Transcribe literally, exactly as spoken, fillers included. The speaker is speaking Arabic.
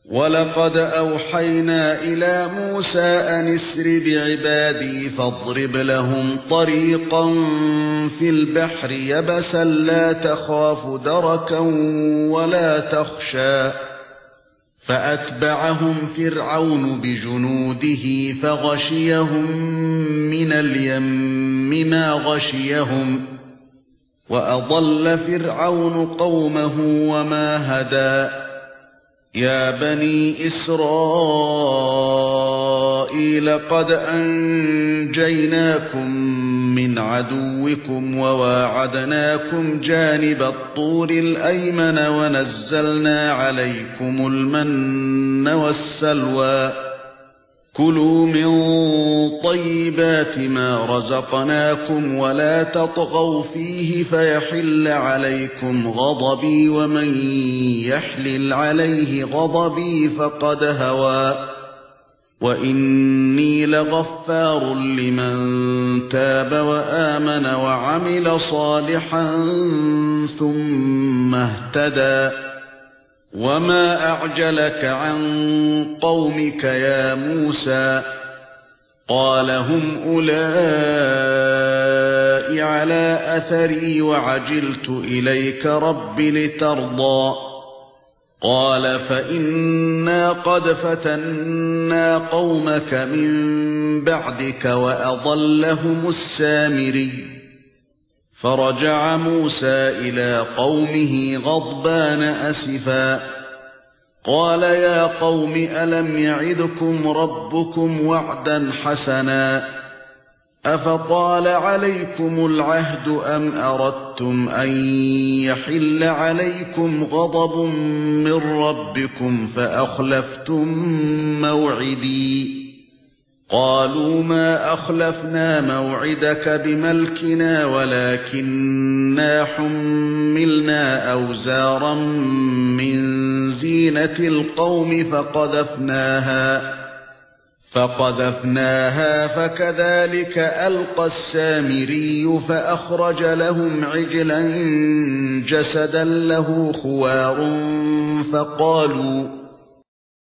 وَلَقَدْ أَوْحَيْنَا إِلَى مُوسَى أَنِ اسْرِ بِعِبَادِي فاضْرِبْ لَهُمْ طَرِيقًا فِي الْبَحْرِ يَبَسًا لَّا تَخَافُ دَرَكًا وَلَا تَخْشَىٰ فَأَتْبَعَهُمْ فِرْعَوْنُ بِجُنُودِهِ فَغَشِيَهُم مِّنَ الْيَمِّ مَا غَشِيَهُمْ وَأَضَلَّ فِرْعَوْنُ قَوْمَهُ وَمَا هَدَىٰ يَا بَنِي إِسْرَائِيلَ قَدْ أَنجَيْنَاكُم مِّنْ عَدُوِّكُمْ وَوَاعَدْنَاكُمْ جَانِبَ الطُّورِ الْأَيْمَنَ وَنَزَّلْنَا عَلَيْكُمُ الْمَنَّ وَالسَّلْوَىٰ كُلُوا مِن طَيِّبَاتِ مَا رَزَقْنَاكُمْ وَلَا تَطْغَوْا فِيهِ فَيَحِلَّ عَلَيْكُمْ غَضَبِي وَمَن يَحْلِلْ عَلَيْهِ غَضَبِي فَقَدْ هَوَىٰ وَإِنِّي لَغَفَّارٌ لِّمَن تَابَ وَآمَنَ وَعَمِلَ صَالِحًا ثُمَّ اهْتَدَىٰ وَمَا أَعْجَلَكَ عَن قَوْمِكَ يَا مُوسَىٰ قَالَ هُمْ أُولَاءِ عَلَىٰ أَثَرِي وَعَجِلْتُ إِلَيْكَ رَبِّ لِتَرْضَىٰ قَالَ فَإِنَّا قَدْ فَتَنَّا قَوْمَكَ مِن بَعْدِكَ وَأَضَلَّهُمُ السَّامِرِيُّ فَرَجَعَ مُوسَى إِلَى قَوْمِهِ غَضْبَانَ أَسِفًا قَالَ يَا قَوْمِ أَلَمْ يَعِدْكُمْ رَبُّكُمْ وَعْدًا حَسَنًا أَفَطَالَ عَلَيْكُمُ الْعَهْدُ أَمْ أَرَدتُّمْ أَن يَحِلَّ عَلَيْكُمْ غَضَبٌ مِّن رَّبِّكُمْ فَأَخْلَفْتُم مَّوْعِدِي قَالُوا مَا أَخْلَفْنَا مَوْعِدَكَ بِمَلْكِنَا وَلَكِنَّا حُمِّلْنَا أَوْزَارًا مِّن زِينَةِ الْقَوْمِ فَقَذَفْنَاهَا فَقَذَفْنَاهَا فَكَذَلِكَ أَلْقَى السَّامِرِيُّ فَأَخْرَجَ لَهُمْ عِجْلًا جَسَدًا لَّهُ خُوَارٌ فَقَالُوا